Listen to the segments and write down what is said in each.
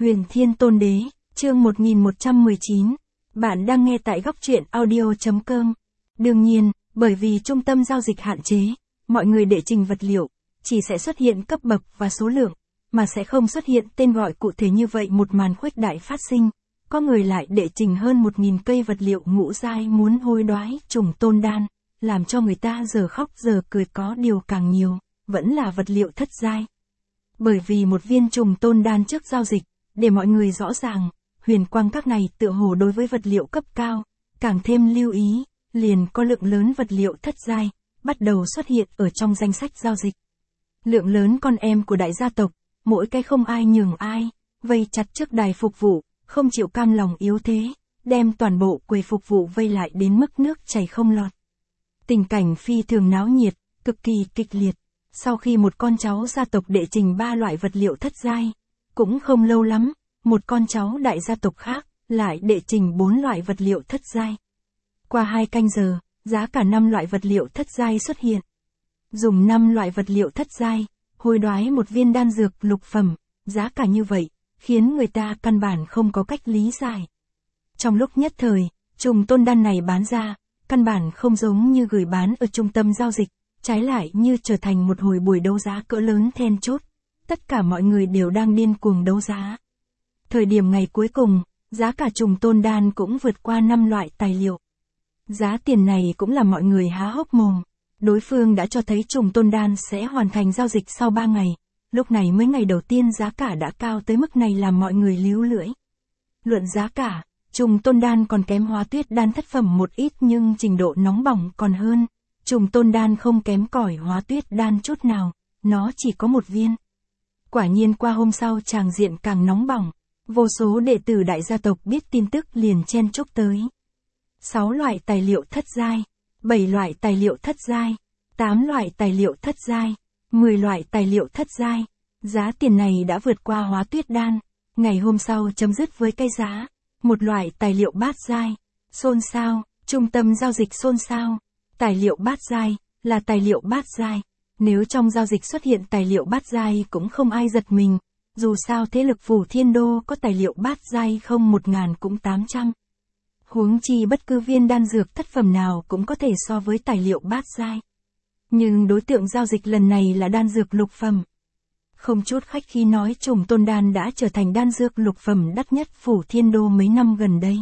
Huyền Thiên Tôn Đế, chương 1119. Bạn đang nghe tại góc truyện audio.com. Đương nhiên, bởi vì trung tâm giao dịch hạn chế, mọi người đệ trình vật liệu, chỉ sẽ xuất hiện cấp bậc và số lượng, mà sẽ không xuất hiện tên gọi cụ thể như vậy. Một màn khuếch đại phát sinh, có người lại đệ trình hơn 1000 cây vật liệu ngũ giai muốn hối đoái trùng tôn đan, làm cho người ta giờ khóc giờ cười. Có điều càng nhiều, vẫn là vật liệu thất giai. Bởi vì một viên trùng tôn đan trước giao dịch, để mọi người rõ ràng, huyền quang các này tựa hồ đối với vật liệu cấp cao, càng thêm lưu ý, liền có lượng lớn vật liệu thất giai, bắt đầu xuất hiện ở trong danh sách giao dịch. Lượng lớn con em của đại gia tộc, mỗi cái không ai nhường ai, vây chặt trước đài phục vụ, không chịu cam lòng yếu thế, đem toàn bộ quầy phục vụ vây lại đến mức nước chảy không lọt. Tình cảnh phi thường náo nhiệt, cực kỳ kịch liệt. Sau khi một con cháu gia tộc đệ trình 3 loại vật liệu thất giai, cũng không lâu lắm, một con cháu đại gia tộc khác lại đệ trình 4 loại vật liệu thất giai. Qua 2 canh giờ, giá cả 5 loại vật liệu thất giai xuất hiện. Dùng 5 loại vật liệu thất giai, hối đoái một viên đan dược lục phẩm, giá cả như vậy, khiến người ta căn bản không có cách lý giải. Trong lúc nhất thời, trùng tôn đan này bán ra, căn bản không giống như gửi bán ở trung tâm giao dịch, trái lại như trở thành một hồi buổi đấu giá cỡ lớn then chốt. Tất cả mọi người đều đang điên cuồng đấu giá. Thời điểm ngày cuối cùng, giá cả trùng tôn đan cũng vượt qua 5 loại tài liệu. Giá tiền này cũng là mọi người há hốc mồm. Đối phương đã cho thấy trùng tôn đan sẽ hoàn thành giao dịch sau 3 ngày. Lúc này mới ngày đầu tiên giá cả đã cao tới mức này làm mọi người líu lưỡi. Luận giá cả, trùng tôn đan còn kém hóa tuyết đan thất phẩm một ít nhưng trình độ nóng bỏng còn hơn. Trùng tôn đan không kém cỏi hóa tuyết đan chút nào, nó chỉ có 1 viên. Quả nhiên qua hôm sau tràng diện càng nóng bỏng, vô số đệ tử đại gia tộc biết tin tức liền chen chúc tới. 6 loại tài liệu thất giai, 7 loại tài liệu thất giai, 8 loại tài liệu thất giai, 10 loại tài liệu thất giai. Giá tiền này đã vượt qua hóa tuyết đan. Ngày hôm sau chấm dứt với cái giá, một loại tài liệu bát giai. Xôn xao, trung tâm giao dịch xôn xao. Tài liệu bát giai, là tài liệu bát giai. Nếu trong giao dịch xuất hiện tài liệu bát giai cũng không ai giật mình. Dù sao thế lực Phủ Thiên Đô có tài liệu bát giai không 1000 cũng 800. Huống chi bất cứ viên đan dược thất phẩm nào cũng có thể so với tài liệu bát giai. Nhưng đối tượng giao dịch lần này là đan dược lục phẩm. Không chút khách khí nói trùng tôn đan đã trở thành đan dược lục phẩm đắt nhất Phủ Thiên Đô mấy năm gần đây.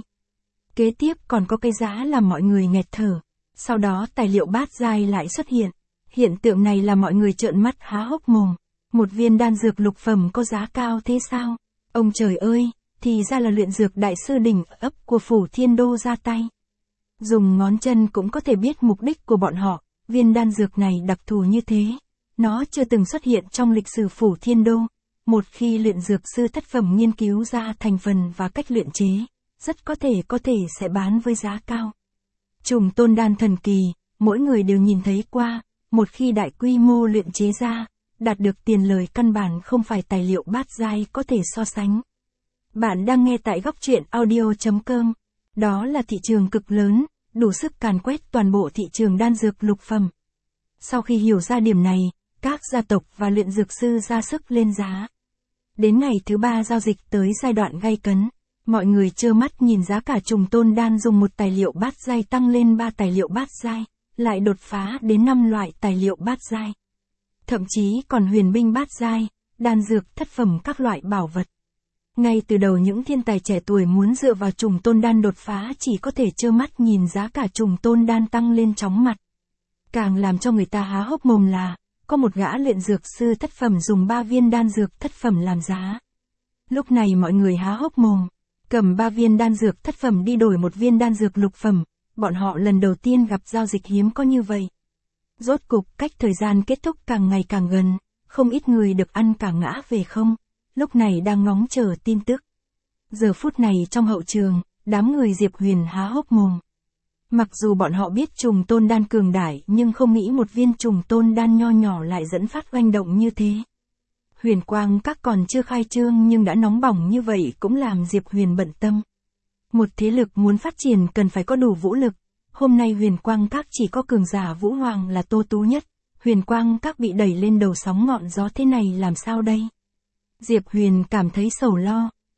Kế tiếp còn có cái giá làm mọi người nghẹt thở. Sau đó tài liệu bát giai lại xuất hiện. Hiện tượng này là mọi người trợn mắt há hốc mồm. Một viên đan dược lục phẩm có giá cao thế sao? Ông trời ơi, thì ra là luyện dược đại sư đỉnh ấp của Phủ Thiên Đô ra tay. Dùng ngón chân cũng có thể biết mục đích của bọn họ. Viên đan dược này đặc thù như thế. Nó chưa từng xuất hiện trong lịch sử Phủ Thiên Đô. Một khi luyện dược sư thất phẩm nghiên cứu ra thành phần và cách luyện chế, rất có thể sẽ bán với giá cao. Trùng tôn đan thần kỳ, mỗi người đều nhìn thấy qua. Một khi đại quy mô luyện chế ra, đạt được tiền lời căn bản không phải tài liệu bát giai có thể so sánh. Bạn đang nghe tại góc truyện audio.com. Đó là thị trường cực lớn, đủ sức càn quét toàn bộ thị trường đan dược lục phẩm. Sau khi hiểu ra điểm này, các gia tộc và luyện dược sư ra sức lên giá. Đến ngày thứ 3 giao dịch tới giai đoạn gay cấn, mọi người trơ mắt nhìn giá cả trùng tôn đan dùng một tài liệu bát giai tăng lên 3 tài liệu bát giai, lại đột phá đến 5 loại tài liệu bát giai. Thậm chí còn huyền binh bát giai, đan dược thất phẩm các loại bảo vật. Ngay từ đầu những thiên tài trẻ tuổi muốn dựa vào trùng tôn đan đột phá chỉ có thể trơ mắt nhìn giá cả trùng tôn đan tăng lên chóng mặt. Càng làm cho người ta há hốc mồm là, có một gã luyện dược sư thất phẩm dùng 3 viên đan dược thất phẩm làm giá. Lúc này mọi người há hốc mồm, cầm 3 viên đan dược thất phẩm đi đổi một viên đan dược lục phẩm, bọn họ lần đầu tiên gặp giao dịch hiếm có như vậy. Rốt cục cách thời gian kết thúc càng ngày càng gần, không ít người được ăn cả ngã về không, lúc này đang ngóng chờ tin tức. Giờ phút này trong hậu trường, đám người Diệp Huyền há hốc mồm. Mặc dù bọn họ biết trùng tôn đan cường đại nhưng không nghĩ một viên trùng tôn đan nho nhỏ lại dẫn phát oanh động như thế. Huyền Quang các còn chưa khai trương nhưng đã nóng bỏng như vậy cũng làm Diệp Huyền bận tâm. Một thế lực muốn phát triển cần phải có đủ vũ lực. Hôm nay Huyền Quang các chỉ có cường giả Vũ Hoàng là Tô Tú Nhất. Huyền Quang các bị đẩy lên đầu sóng ngọn gió thế này làm sao đây? Diệp Huyền cảm thấy sầu lo.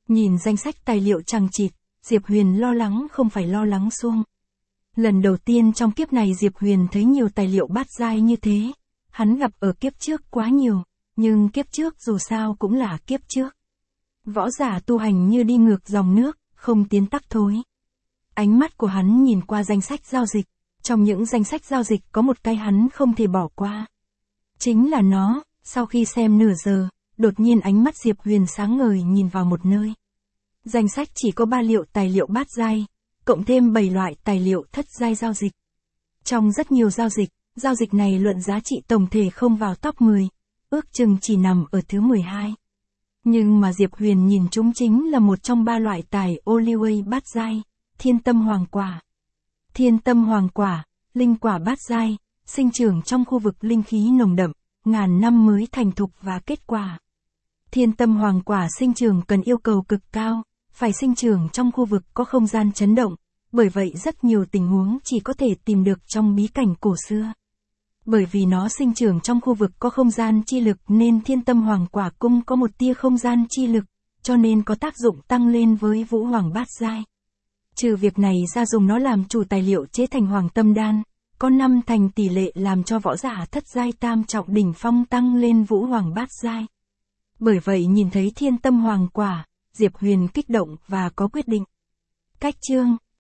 Nhìn danh sách tài liệu chằng chịt, Diệp Huyền lo lắng không phải lo lắng suông. Lần đầu tiên trong kiếp này Diệp Huyền thấy nhiều tài liệu bát giai như thế. Hắn gặp ở kiếp trước quá nhiều, nhưng kiếp trước dù sao cũng là kiếp trước. Võ giả tu hành như đi ngược dòng nước, không tiến tắc thối. Ánh mắt của hắn nhìn qua danh sách giao dịch, trong những danh sách giao dịch có một cái hắn không thể bỏ qua. Chính là nó, sau khi xem nửa giờ, đột nhiên ánh mắt Diệp Huyền sáng ngời nhìn vào một nơi. Danh sách chỉ có 3 liệu tài liệu bát giai, cộng thêm 7 loại tài liệu thất giai giao dịch. Trong rất nhiều giao dịch này luận giá trị tổng thể không vào top 10, ước chừng chỉ nằm ở thứ 12. Nhưng mà Diệp Huyền nhìn chúng chính là một trong 3 loại tài Oliway bát giai, Thiên Tâm Hoàng Quả. Thiên Tâm Hoàng Quả, linh quả bát giai, sinh trưởng trong khu vực linh khí nồng đậm, ngàn năm mới thành thục và kết quả. Thiên Tâm Hoàng Quả sinh trưởng cần yêu cầu cực cao, phải sinh trưởng trong khu vực có không gian chấn động, bởi vậy rất nhiều tình huống chỉ có thể tìm được trong bí cảnh cổ xưa. Bởi vì nó sinh trưởng trong khu vực có không gian chi lực nên Thiên Tâm Hoàng Quả cung có một tia không gian chi lực, cho nên có tác dụng tăng lên với Vũ Hoàng bát giai. Trừ việc này ra dùng nó làm chủ tài liệu chế thành Hoàng Tâm Đan, có 5 thành tỷ lệ làm cho võ giả thất giai tam trọng đỉnh phong tăng lên Vũ Hoàng bát giai. Bởi vậy nhìn thấy Thiên Tâm Hoàng Quả, Diệp Huyền kích động và có quyết định. Cách chương